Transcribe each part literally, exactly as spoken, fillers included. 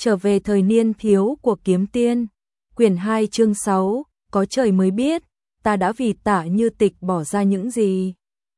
Trở về thời niên thiếu của kiếm tiên. Quyển hai chương sáu, có trời mới biết, ta đã vì Tạ Như Tịch bỏ ra những gì.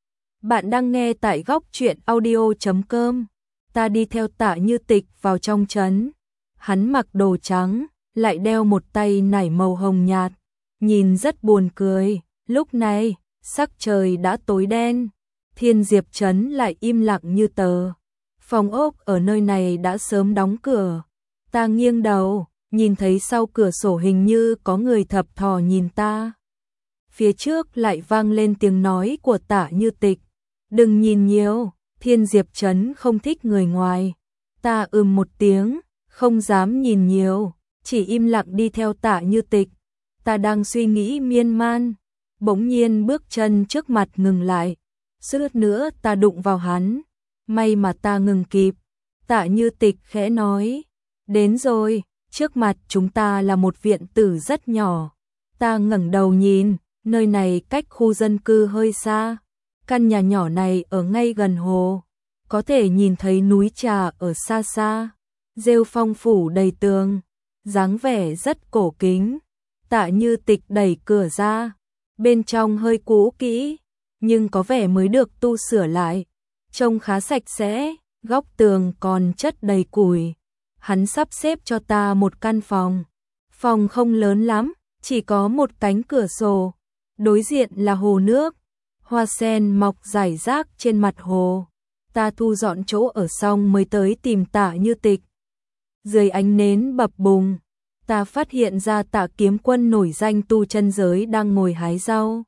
Bạn đang nghe tại góc truyện audio chấm com. Ta đi theo Tạ Như Tịch vào trong trấn. Hắn mặc đồ trắng, lại đeo một tay nải màu hồng nhạt, nhìn rất buồn cười. Lúc này, sắc trời đã tối đen, Thiên Diệp trấn lại im lặng như tờ. Phòng ốc ở nơi này đã sớm đóng cửa. Ta nghiêng đầu, nhìn thấy sau cửa sổ hình như có người thập thò nhìn ta. Phía trước lại vang lên tiếng nói của Tạ Như Tịch. Đừng nhìn nhiều, Thiên Diệp trấn không thích người ngoài. Ta ừm một tiếng, không dám nhìn nhiều, chỉ im lặng đi theo Tạ Như Tịch. Ta đang suy nghĩ miên man, bỗng nhiên bước chân trước mặt ngừng lại. Suýt nữa ta đụng vào hắn, may mà ta ngừng kịp. Tạ Như Tịch khẽ nói, đến rồi, trước mặt chúng ta là một viện tử rất nhỏ. Ta ngẩng đầu nhìn, nơi này cách khu dân cư hơi xa. Căn nhà nhỏ này ở ngay gần hồ, có thể nhìn thấy núi trà ở xa xa. Rêu phong phủ đầy tường, dáng vẻ rất cổ kính. Tạ Như Tịch đẩy cửa ra, bên trong hơi cũ kỹ, nhưng có vẻ mới được tu sửa lại. Trông khá sạch sẽ, góc tường còn chất đầy củi. Hắn sắp xếp cho ta một căn phòng. Phòng không lớn lắm, chỉ có một cánh cửa sổ. Đối diện là hồ nước, hoa sen mọc rải rác trên mặt hồ. Ta thu dọn chỗ ở xong mới tới tìm Tạ Như Tịch. Dưới ánh nến bập bùng, ta phát hiện ra Tạ Kiếm Quân nổi danh tu chân giới đang ngồi hái rau.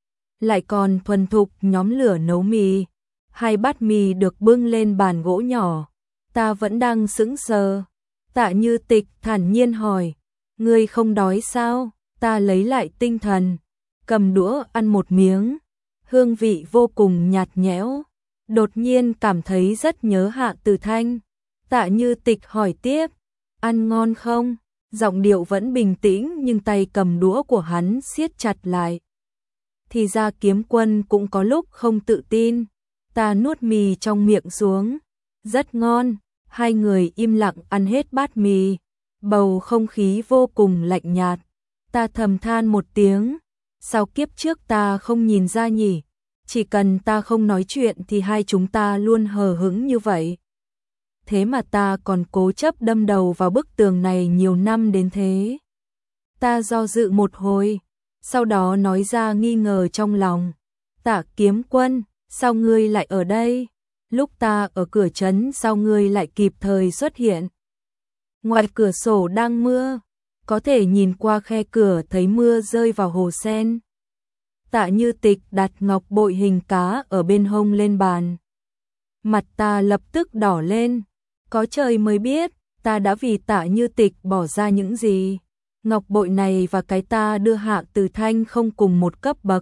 Lại còn thuần thục nhóm lửa nấu mì. Hai bát mì được bưng lên bàn gỗ nhỏ. Ta vẫn đang sững sờ. Tạ Như Tịch thản nhiên hỏi, ngươi không đói sao? Ta lấy lại tinh thần, cầm đũa ăn một miếng. Hương vị vô cùng nhạt nhẽo. Đột nhiên cảm thấy rất nhớ Hạ Tử Thanh. Tạ Như Tịch hỏi tiếp, ăn ngon không? Giọng điệu vẫn bình tĩnh nhưng tay cầm đũa của hắn siết chặt lại. Thì ra Kiếm Quân cũng có lúc không tự tin. Ta nuốt mì trong miệng xuống. Rất ngon. Hai người im lặng ăn hết bát mì. Bầu không khí vô cùng lạnh nhạt. Ta thầm than một tiếng. Sao kiếp trước ta không nhìn ra nhỉ? Chỉ cần ta không nói chuyện thì hai chúng ta luôn hờ hững như vậy. Thế mà ta còn cố chấp đâm đầu vào bức tường này nhiều năm đến thế. Ta do dự một hồi, sau đó nói ra nghi ngờ trong lòng. Tạ Kiếm Quân, sao ngươi lại ở đây? Lúc ta ở cửa trấn sao ngươi lại kịp thời xuất hiện? Ngoài cửa sổ đang mưa, có thể nhìn qua khe cửa thấy mưa rơi vào hồ sen. Tạ Như Tịch đặt ngọc bội hình cá ở bên hông lên bàn. Mặt ta lập tức đỏ lên. Có trời mới biết, ta đã vì Tạ Như Tịch bỏ ra những gì. Ngọc bội này và cái ta đưa Hạ Tử Thanh không cùng một cấp bậc.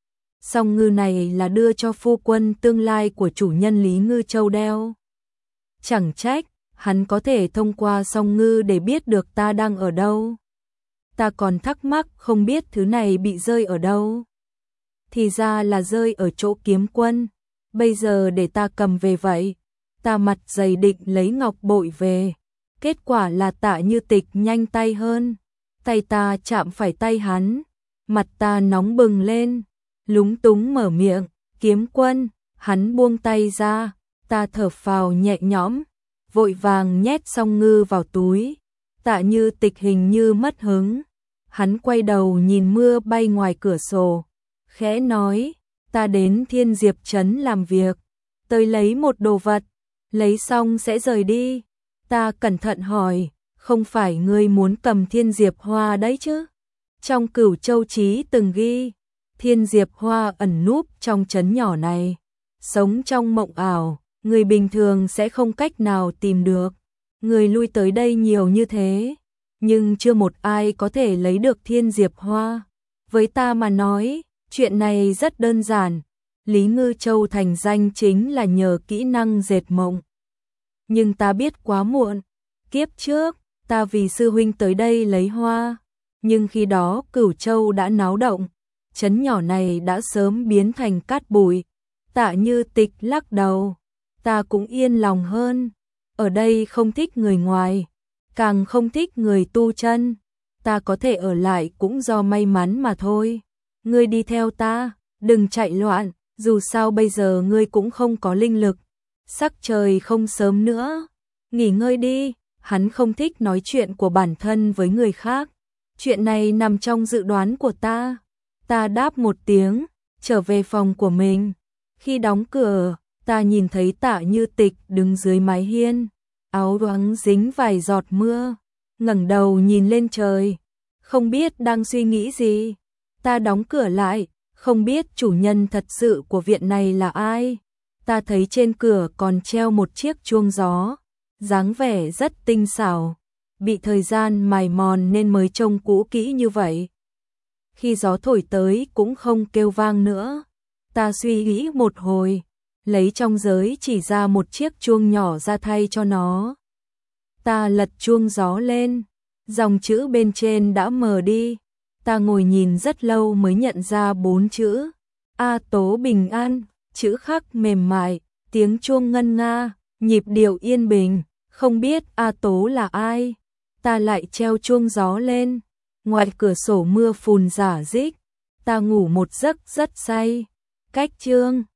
Song ngư này là đưa cho phu quân tương lai của chủ nhân Lý Ngư Châu đeo. Chẳng trách, hắn có thể thông qua song ngư để biết được ta đang ở đâu. Ta còn thắc mắc không biết thứ này bị rơi ở đâu. Thì ra là rơi ở chỗ Kiếm Quân. Bây giờ để ta cầm về vậy. Ta mặt dày định lấy ngọc bội về. Kết quả là Tạ Như Tịch nhanh tay hơn. Tay ta chạm phải tay hắn. Mặt ta nóng bừng lên. Lúng túng mở miệng. Kiếm Quân. Hắn buông tay ra. Ta thở phào nhẹ nhõm. Vội vàng nhét song ngư vào túi. Tạ Như Tịch hình như mất hứng. Hắn quay đầu nhìn mưa bay ngoài cửa sổ. Khẽ nói. Ta đến Thiên Diệp trấn làm việc. Tới lấy một đồ vật. Lấy xong sẽ rời đi. Ta cẩn thận hỏi, không phải ngươi muốn cầm Thiên Diệp Hoa đấy chứ? Trong Cửu Châu Chí từng ghi, Thiên Diệp Hoa ẩn núp trong trấn nhỏ này, sống trong mộng ảo, người bình thường sẽ không cách nào tìm được. Người lui tới đây nhiều như thế, nhưng chưa một ai có thể lấy được Thiên Diệp Hoa. Với ta mà nói, chuyện này rất đơn giản. Lý Ngư Châu thành danh chính là nhờ kỹ năng dệt mộng. Nhưng ta biết quá muộn. Kiếp trước, ta vì sư huynh tới đây lấy hoa. Nhưng khi đó Cửu Châu đã náo động. Trấn nhỏ này đã sớm biến thành cát bụi. Tạ Như Tịch lắc đầu. Ta cũng yên lòng hơn. Ở đây không thích người ngoài. càng không thích người tu chân. Ta có thể ở lại cũng do may mắn mà thôi. Ngươi đi theo ta, đừng chạy loạn, dù sao bây giờ ngươi cũng không có linh lực. Sắc trời không sớm nữa, nghỉ ngơi đi. Hắn không thích nói chuyện của bản thân với người khác. Chuyện này nằm trong dự đoán của ta. Ta đáp một tiếng, trở về phòng của mình. Khi đóng cửa, ta nhìn thấy Tạ Như Tịch đứng dưới mái hiên, áo choàng dính vài giọt mưa, ngẩng đầu nhìn lên trời, không biết đang suy nghĩ gì. Ta đóng cửa lại, không biết chủ nhân thật sự của viện này là ai. Ta thấy trên cửa còn treo một chiếc chuông gió, dáng vẻ rất tinh xảo, bị thời gian mài mòn nên mới trông cũ kỹ như vậy. Khi gió thổi tới cũng không kêu vang nữa. Ta suy nghĩ một hồi, lấy trong giới chỉ ra một chiếc chuông nhỏ ra thay cho nó. Ta lật chuông gió lên, dòng chữ bên trên đã mờ đi. Ta ngồi nhìn rất lâu mới nhận ra bốn chữ. A Tố bình an, chữ khắc mềm mại, tiếng chuông ngân nga, nhịp điệu yên bình. Không biết A Tố là ai. Ta lại treo chuông gió lên. Ngoài cửa sổ mưa phùn rả rích. Ta ngủ một giấc rất say. Cách chương